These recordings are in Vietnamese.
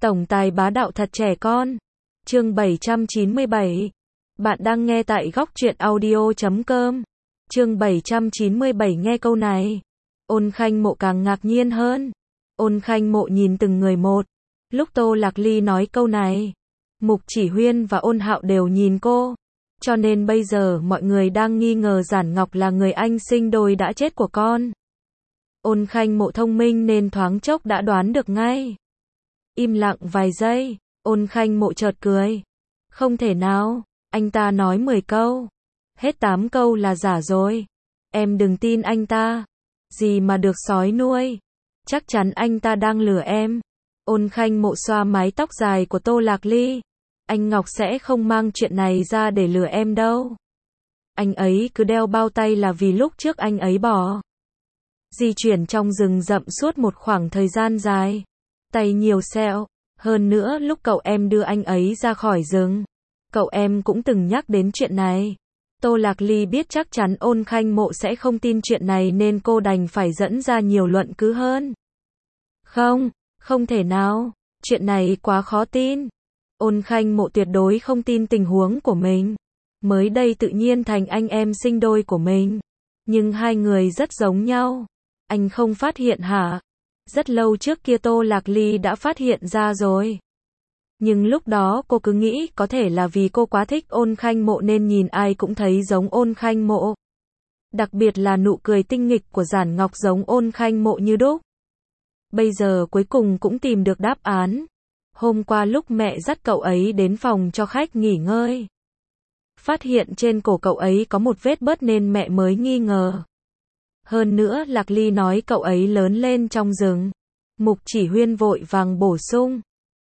Tổng tài bá đạo thật trẻ con. Chương 797. Bạn đang nghe tại góc truyện audio.com. Chương 797 nghe câu này. Ôn Khanh Mộ càng ngạc nhiên hơn. Ôn Khanh Mộ nhìn từng người một. Lúc Tô Lạc Ly nói câu này, Mục Chỉ Huyên và Ôn Hạo đều nhìn cô. Cho nên bây giờ mọi người đang nghi ngờ Giản Ngọc là người anh sinh đôi đã chết của con. Ôn Khanh Mộ thông minh nên thoáng chốc đã đoán được ngay. Im lặng vài giây, Ôn Khanh Mộ chợt cười. Không thể nào, anh ta nói 10 câu. Hết 8 câu là giả rồi. Em đừng tin anh ta. Gì mà được sói nuôi. Chắc chắn anh ta đang lừa em. Ôn Khanh Mộ xoa mái tóc dài của Tô Lạc Ly. Anh Ngọc sẽ không mang chuyện này ra để lừa em đâu. Anh ấy cứ đeo bao tay là vì lúc trước anh ấy bỏ. Di chuyển trong rừng rậm suốt một khoảng thời gian dài. Tay nhiều sẹo. Hơn nữa lúc cậu em đưa anh ấy ra khỏi rừng, cậu em cũng từng nhắc đến chuyện này. Tô Lạc Ly biết chắc chắn Ôn Khanh Mộ sẽ không tin chuyện này nên cô đành phải dẫn ra nhiều luận cứ hơn. Không, không thể nào, chuyện này quá khó tin. Ôn Khanh Mộ tuyệt đối không tin tình huống của mình. Mới đây tự nhiên thành anh em sinh đôi của mình. Nhưng hai người rất giống nhau. Anh không phát hiện hả? Rất lâu trước kia Tô Lạc Ly đã phát hiện ra rồi. Nhưng lúc đó cô cứ nghĩ có thể là vì cô quá thích Ôn Khanh Mộ nên nhìn ai cũng thấy giống Ôn Khanh Mộ. Đặc biệt là nụ cười tinh nghịch của Giản Ngọc giống Ôn Khanh Mộ như đúc. Bây giờ cuối cùng cũng tìm được đáp án. Hôm qua lúc mẹ dắt cậu ấy đến phòng cho khách nghỉ ngơi, phát hiện trên cổ cậu ấy có một vết bớt nên mẹ mới nghi ngờ. Hơn nữa Lạc Ly nói cậu ấy lớn lên trong rừng. Mục Chỉ Huyên vội vàng bổ sung.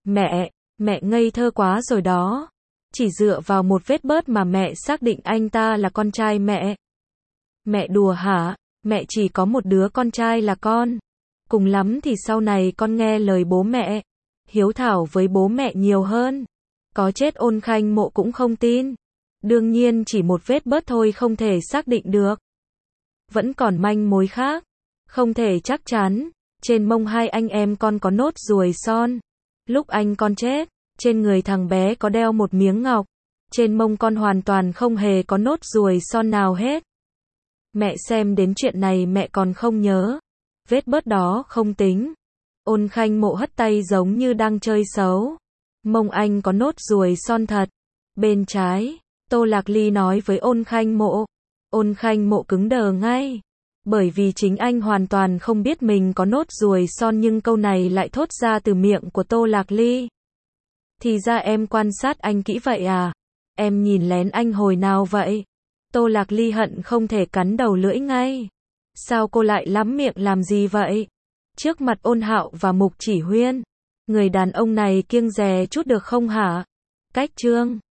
Mẹ ngây thơ quá rồi đó. Chỉ dựa vào một vết bớt mà mẹ xác định anh ta là con trai mẹ. Mẹ đùa hả? Mẹ chỉ có một đứa con trai là con. Cùng lắm thì sau này con nghe lời bố mẹ. Hiếu thảo với bố mẹ nhiều hơn. Có chết Ôn Khanh Mộ cũng không tin. Đương nhiên chỉ một vết bớt thôi không thể xác định được. Vẫn còn manh mối khác. Không thể chắc chắn. Trên mông hai anh em con có nốt ruồi son. Lúc anh con chết, trên người thằng bé có đeo một miếng ngọc. Trên mông con hoàn toàn không hề có nốt ruồi son nào hết. Mẹ xem đến chuyện này mẹ còn không nhớ. Vết bớt đó không tính. Ôn Khanh Mộ hất tay giống như đang chơi xấu. Mông anh có nốt ruồi son thật. Bên trái, Tô Lạc Ly nói với Ôn Khanh Mộ. Ôn Khanh Mộ cứng đờ ngay. Bởi vì chính anh hoàn toàn không biết mình có nốt ruồi son nhưng câu này lại thốt ra từ miệng của Tô Lạc Ly. Thì ra em quan sát anh kỹ vậy à? Em nhìn lén anh hồi nào vậy? Tô Lạc Ly hận không thể cắn đầu lưỡi ngay. Sao cô lại lắm miệng làm gì vậy? Trước mặt Ôn Hạo và Mục Chỉ Huyên. Người đàn ông này kiêng dè chút được không hả? Cách chương